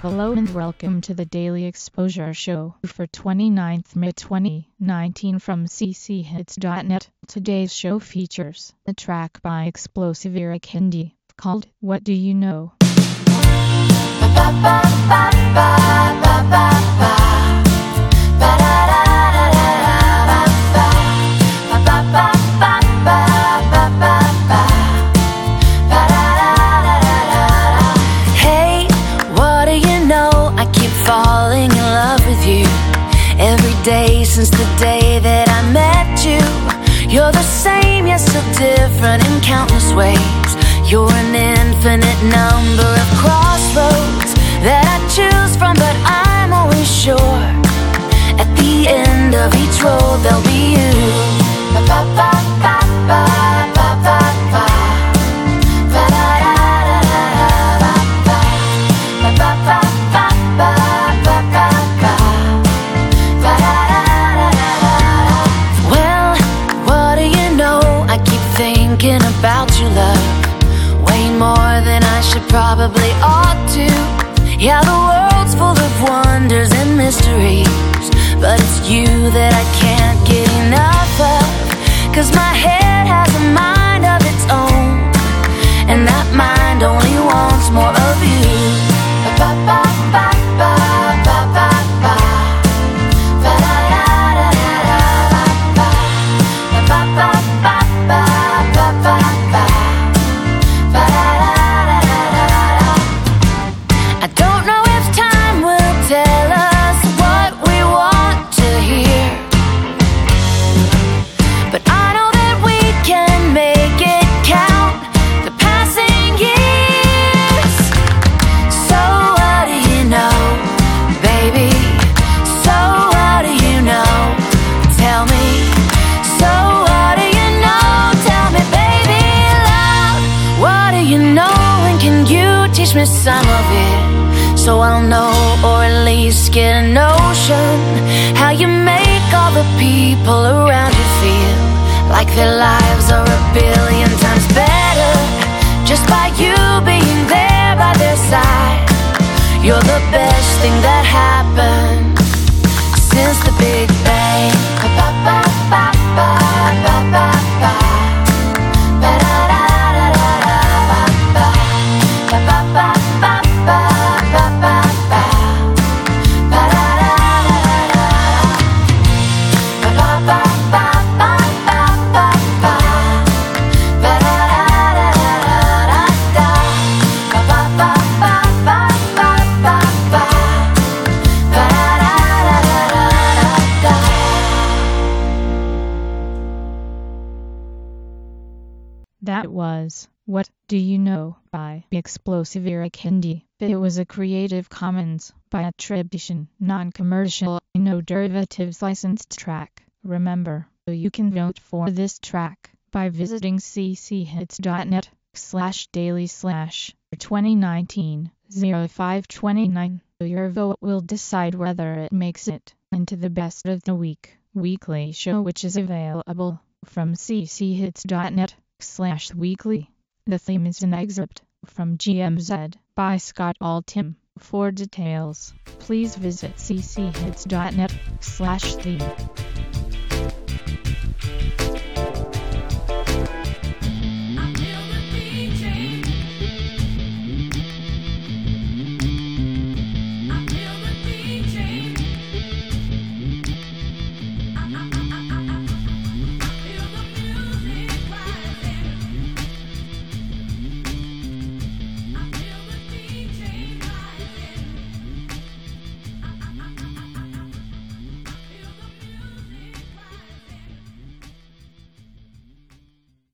Hello and welcome to the Daily Exposure Show for 29th May 2019 from cchits.net. Today's show features a track by Explosive Eric Hindi called What Do You Know? Day since the day that I met you, you're the same yet so different in countless ways. You're an infinite number of crossroads that I choose from, but I'm always sure at the end of each road there'll be you. Thinking about your love way more than I should probably ought to. Yeah, the world's full of wonders and mysteries, but it's you that I can't get enough of. 'Cause my head has a mind of its own, and that mind only wants more of you. Teach me some of it, so I'll know, or at least get a notion, how you make all the people around you feel like their lives are a billion times better just by you being there by their side. You're the best thing that happened since the Big Bang. That was What Do You Know by Explosive Eric Hindi. It was a Creative Commons by attribution, non-commercial, no derivatives licensed track. Remember, you can vote for this track by visiting cchits.net/daily/2019-0529. Your vote will decide whether it makes it into the Best of the Week weekly show, which is available from cchits.net/weekly. The theme is an excerpt from GMZ by Scott Altham. For details, please visit cchits.net/theme.